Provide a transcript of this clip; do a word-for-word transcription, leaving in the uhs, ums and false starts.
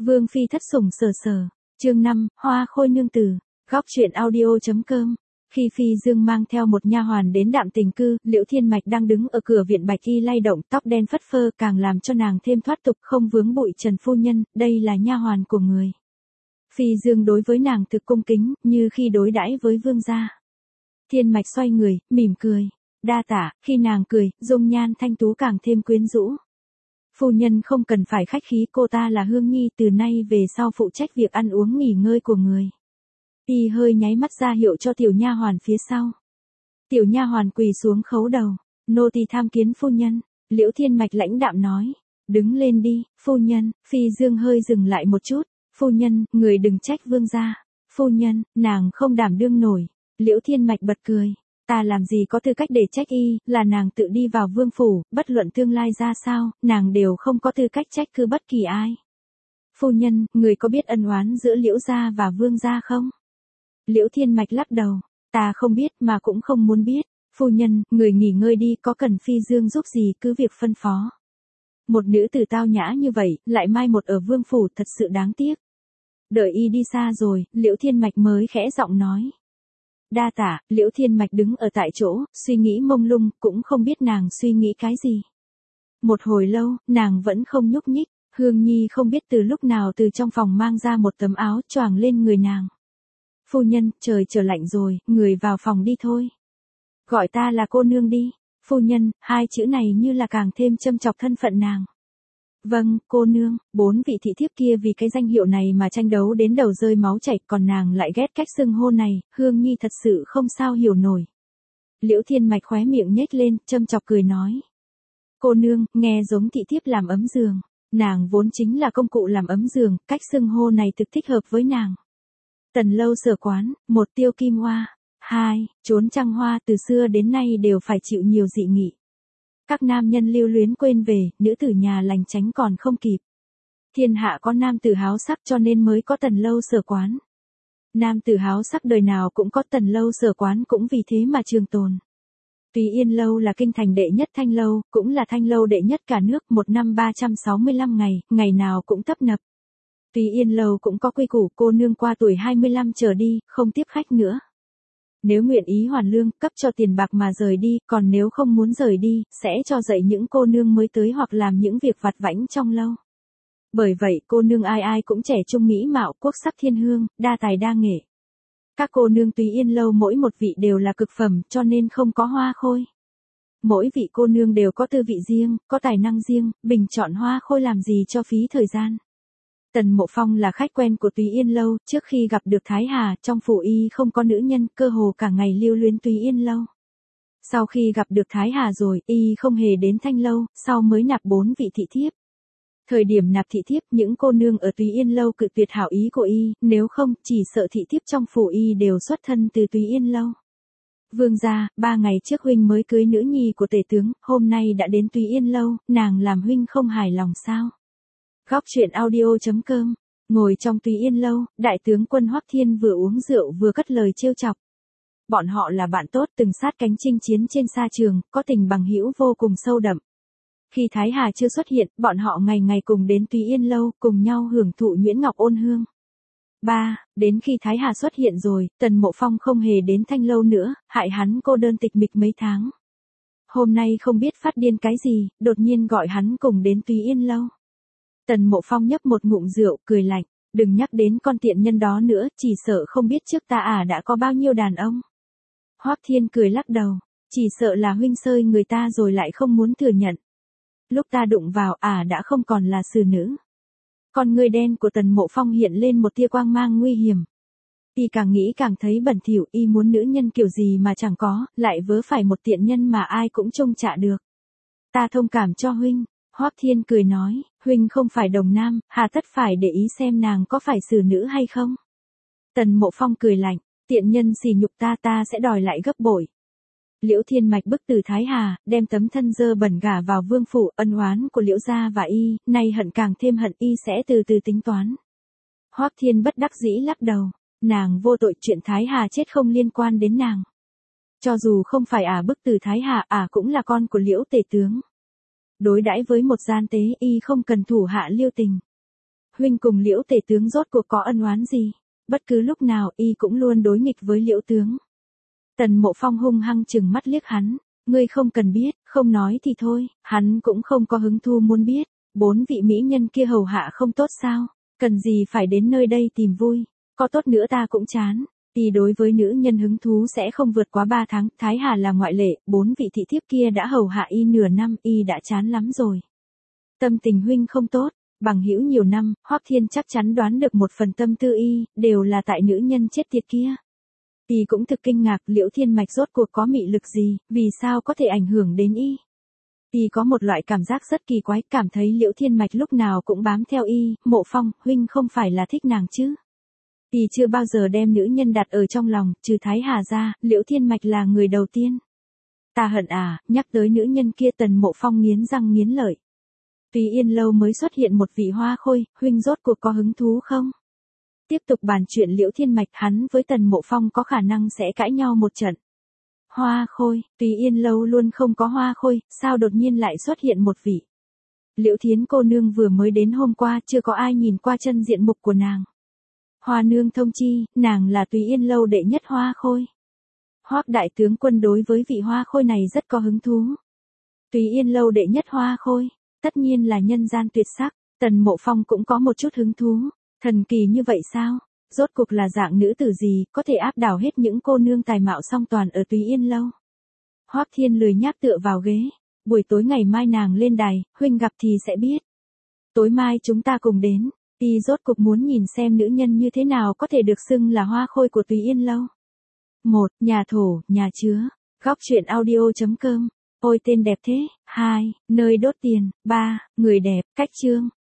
Vương phi thất sủng sờ sờ, chương năm, Hoa Khôi nương tử, góc truyện audio.com. Khi Phi Dương mang theo một nha hoàn đến Đạm Tình cư, Liễu Thiên Mạch đang đứng ở cửa viện bạch y lay động, tóc đen phất phơ, càng làm cho nàng thêm thoát tục, không vướng bụi trần phu nhân, đây là nha hoàn của người. Phi Dương đối với nàng thực cung kính, như khi đối đãi với vương gia. Thiên Mạch xoay người, mỉm cười, đa tạ. Khi nàng cười, dung nhan thanh tú càng thêm quyến rũ. Phu nhân không cần phải khách khí, cô ta là Hương Nhi, từ nay về sau phụ trách việc ăn uống nghỉ ngơi của người. Y hơi nháy mắt ra hiệu cho tiểu nha hoàn phía sau. Tiểu nha hoàn quỳ xuống khấu đầu, nô tỳ tham kiến phu nhân. Liễu Thiên Mạch lãnh đạm nói, đứng lên đi, phu nhân. Phi Dương hơi dừng lại một chút, phu nhân, người đừng trách vương gia. Phu nhân, nàng không đảm đương nổi. Liễu Thiên Mạch bật cười, ta làm gì có tư cách để trách y, là nàng tự đi vào vương phủ, bất luận tương lai ra sao, nàng đều không có tư cách trách cứ bất kỳ ai. Phu nhân, người có biết ân oán giữa Liễu gia và vương gia không? Liễu Thiên Mạch lắc đầu, ta không biết mà cũng không muốn biết. Phu nhân, người nghỉ ngơi đi, có cần Phi Dương giúp gì cứ việc phân phó. Một nữ tử tao nhã như vậy, lại mai một ở vương phủ, thật sự đáng tiếc. Đợi y đi xa rồi, Liễu Thiên Mạch mới khẽ giọng nói. Đa tạ. Liễu Thiên Mạch đứng ở tại chỗ, suy nghĩ mông lung, cũng không biết nàng suy nghĩ cái gì. Một hồi lâu, nàng vẫn không nhúc nhích. Hương Nhi không biết từ lúc nào từ trong phòng mang ra một tấm áo choàng lên người nàng. Phu nhân, trời trở lạnh rồi, người vào phòng đi thôi. Gọi ta là cô nương đi. Phu nhân, hai chữ này như là càng thêm châm chọc thân phận nàng. Vâng, cô nương. Bốn vị thị thiếp kia vì cái danh hiệu này mà tranh đấu đến đầu rơi máu chảy, còn nàng lại ghét cách xưng hô này, Hương Nhi thật sự không sao hiểu nổi. Liễu Thiên Mạch khóe miệng nhếch lên, châm chọc cười nói. Cô nương, nghe giống thị thiếp làm ấm giường. Nàng vốn chính là công cụ làm ấm giường, cách xưng hô này thực thích hợp với nàng. Tần lâu sở quán, một tiêu kim hoa. Hai, trốn trăng hoa từ xưa đến nay đều phải chịu nhiều dị nghị. Các nam nhân lưu luyến quên về, nữ tử nhà lành tránh còn không kịp. Thiên hạ có nam tử háo sắc cho nên mới có tần lâu sở quán. Nam tử háo sắc đời nào cũng có, tần lâu sở quán cũng vì thế mà trường tồn. Túy Yên lâu là kinh thành đệ nhất thanh lâu, cũng là thanh lâu đệ nhất cả nước, một năm ba trăm sáu mươi lăm ngày, ngày nào cũng tấp nập. Túy Yên lâu cũng có quy củ, cô nương qua tuổi hai mươi lăm trở đi, không tiếp khách nữa. Nếu nguyện ý hoàn lương, cấp cho tiền bạc mà rời đi, còn nếu không muốn rời đi, sẽ cho dạy những cô nương mới tới hoặc làm những việc vặt vãnh trong lâu. Bởi vậy, cô nương ai ai cũng trẻ trung mỹ mạo, quốc sắc thiên hương, đa tài đa nghệ. Các cô nương Túy Yên lâu mỗi một vị đều là cực phẩm, cho nên không có hoa khôi. Mỗi vị cô nương đều có tư vị riêng, có tài năng riêng, bình chọn hoa khôi làm gì cho phí thời gian. Tần Mộ Phong là khách quen của Túy Yên lâu, trước khi gặp được Thái Hà, trong phủ y không có nữ nhân, cơ hồ cả ngày lưu luyến Túy Yên lâu. Sau khi gặp được Thái Hà rồi, y không hề đến thanh lâu, sau mới nạp bốn vị thị thiếp. Thời điểm nạp thị thiếp, những cô nương ở Túy Yên lâu cự tuyệt hảo ý của y, nếu không, chỉ sợ thị thiếp trong phủ y đều xuất thân từ Túy Yên lâu. Vương gia, ba ngày trước huynh mới cưới nữ nhi của tể tướng, hôm nay đã đến Túy Yên lâu, nàng làm huynh không hài lòng sao? Góc truyện audio.com. Ngồi trong Túy Yên lâu, đại tướng quân Hoắc Thiên vừa uống rượu vừa cất lời trêu chọc. Bọn họ là bạn tốt, từng sát cánh chinh chiến trên sa trường, có tình bằng hữu vô cùng sâu đậm. Khi Thái Hà chưa xuất hiện, bọn họ ngày ngày cùng đến Túy Yên lâu, cùng nhau hưởng thụ nhuyễn ngọc ôn hương. ba. Đến khi Thái Hà xuất hiện rồi, Tần Mộ Phong không hề đến thanh lâu nữa, hại hắn cô đơn tịch mịch mấy tháng. Hôm nay không biết phát điên cái gì, đột nhiên gọi hắn cùng đến Túy Yên lâu. Tần Mộ Phong nhấp một ngụm rượu, cười lạnh, đừng nhắc đến con tiện nhân đó nữa, chỉ sợ không biết trước ta à đã có bao nhiêu đàn ông. Hoắc Thiên cười lắc đầu, chỉ sợ là huynh sơi người ta rồi lại không muốn thừa nhận. Lúc ta đụng vào à đã không còn là xử nữ. Con người đen của Tần Mộ Phong hiện lên một tia quang mang nguy hiểm. Y càng nghĩ càng thấy bẩn thỉu, y muốn nữ nhân kiểu gì mà chẳng có, lại vớ phải một tiện nhân mà ai cũng trông chạ được. Ta thông cảm cho huynh. Hoắc Thiên cười nói, huynh không phải đồng nam, hà tất phải để ý xem nàng có phải xử nữ hay không. Tần Mộ Phong cười lạnh, tiện nhân xỉ nhục ta ta sẽ đòi lại gấp bội. Liễu Thiên Mạch bức từ Thái Hà, đem tấm thân dơ bẩn gả vào vương phủ, ân oán của Liễu gia và y, nay hận càng thêm hận, y sẽ từ từ tính toán. Hoắc Thiên bất đắc dĩ lắc đầu, nàng vô tội, chuyện Thái Hà chết không liên quan đến nàng. Cho dù không phải ả bức từ Thái Hà, ả cũng là con của Liễu tể tướng. Đối đãi với một gian tế, y không cần thủ hạ lưu tình. huynh cùng Liễu tể tướng rốt cuộc có ân oán gì? Bất cứ lúc nào y cũng luôn đối nghịch với Liễu tướng. Tần Mộ Phong hung hăng chừng mắt liếc hắn, ngươi không cần biết, không nói thì thôi, hắn cũng không có hứng thú muốn biết, bốn vị mỹ nhân kia hầu hạ không tốt sao, cần gì phải đến nơi đây tìm vui, có tốt nữa ta cũng chán. Y đối với nữ nhân hứng thú sẽ không vượt quá ba tháng, Thái Hà là ngoại lệ, bốn vị thị thiếp kia đã hầu hạ y nửa năm, y đã chán lắm rồi. Tâm tình huynh không tốt, bằng hữu nhiều năm, Hoắc Thiên chắc chắn đoán được một phần tâm tư y, đều là tại nữ nhân chết tiệt kia. Y cũng thực kinh ngạc, Liễu Thiên Mạch rốt cuộc có mị lực gì, vì sao có thể ảnh hưởng đến y. Y có một loại cảm giác rất kỳ quái, cảm thấy Liễu Thiên Mạch lúc nào cũng bám theo y, Mộ Phong, huynh không phải là thích nàng chứ. Y chưa bao giờ đem nữ nhân đặt ở trong lòng, trừ Thái Hà ra, Liễu Thiên Mạch là người đầu tiên. Ta hận à, nhắc tới nữ nhân kia Tần Mộ Phong nghiến răng nghiến lợi. Tùy Yên lâu mới xuất hiện một vị hoa khôi, huynh rốt cuộc có hứng thú không? Tiếp tục bàn chuyện Liễu Thiên Mạch, hắn với Tần Mộ Phong có khả năng sẽ cãi nhau một trận. Hoa khôi, Tùy Yên lâu luôn không có hoa khôi, sao đột nhiên lại xuất hiện một vị? Liễu Thiến cô nương vừa mới đến hôm qua, chưa có ai nhìn qua chân diện mục của nàng. Hoa nương thông chi, nàng là Tùy Yên lâu đệ nhất hoa khôi. Hoắc đại tướng quân đối với vị hoa khôi này rất có hứng thú. Tùy Yên lâu đệ nhất hoa khôi, tất nhiên là nhân gian tuyệt sắc, Tần Mộ Phong cũng có một chút hứng thú. Thần kỳ như vậy sao? Rốt cuộc là dạng nữ tử gì, có thể áp đảo hết những cô nương tài mạo song toàn ở Tùy Yên lâu. Hoắc Thiên lười nhác tựa vào ghế, buổi tối ngày mai nàng lên đài, huynh gặp thì sẽ biết. Tối mai chúng ta cùng đến. Y rốt cục muốn nhìn xem nữ nhân như thế nào có thể được xưng là hoa khôi của Tùy Yên lâu. một. Nhà thổ, nhà chứa. Góc truyện audio chấm com. Ôi tên đẹp thế. hai. Nơi đốt tiền. ba. Người đẹp. Cách chương.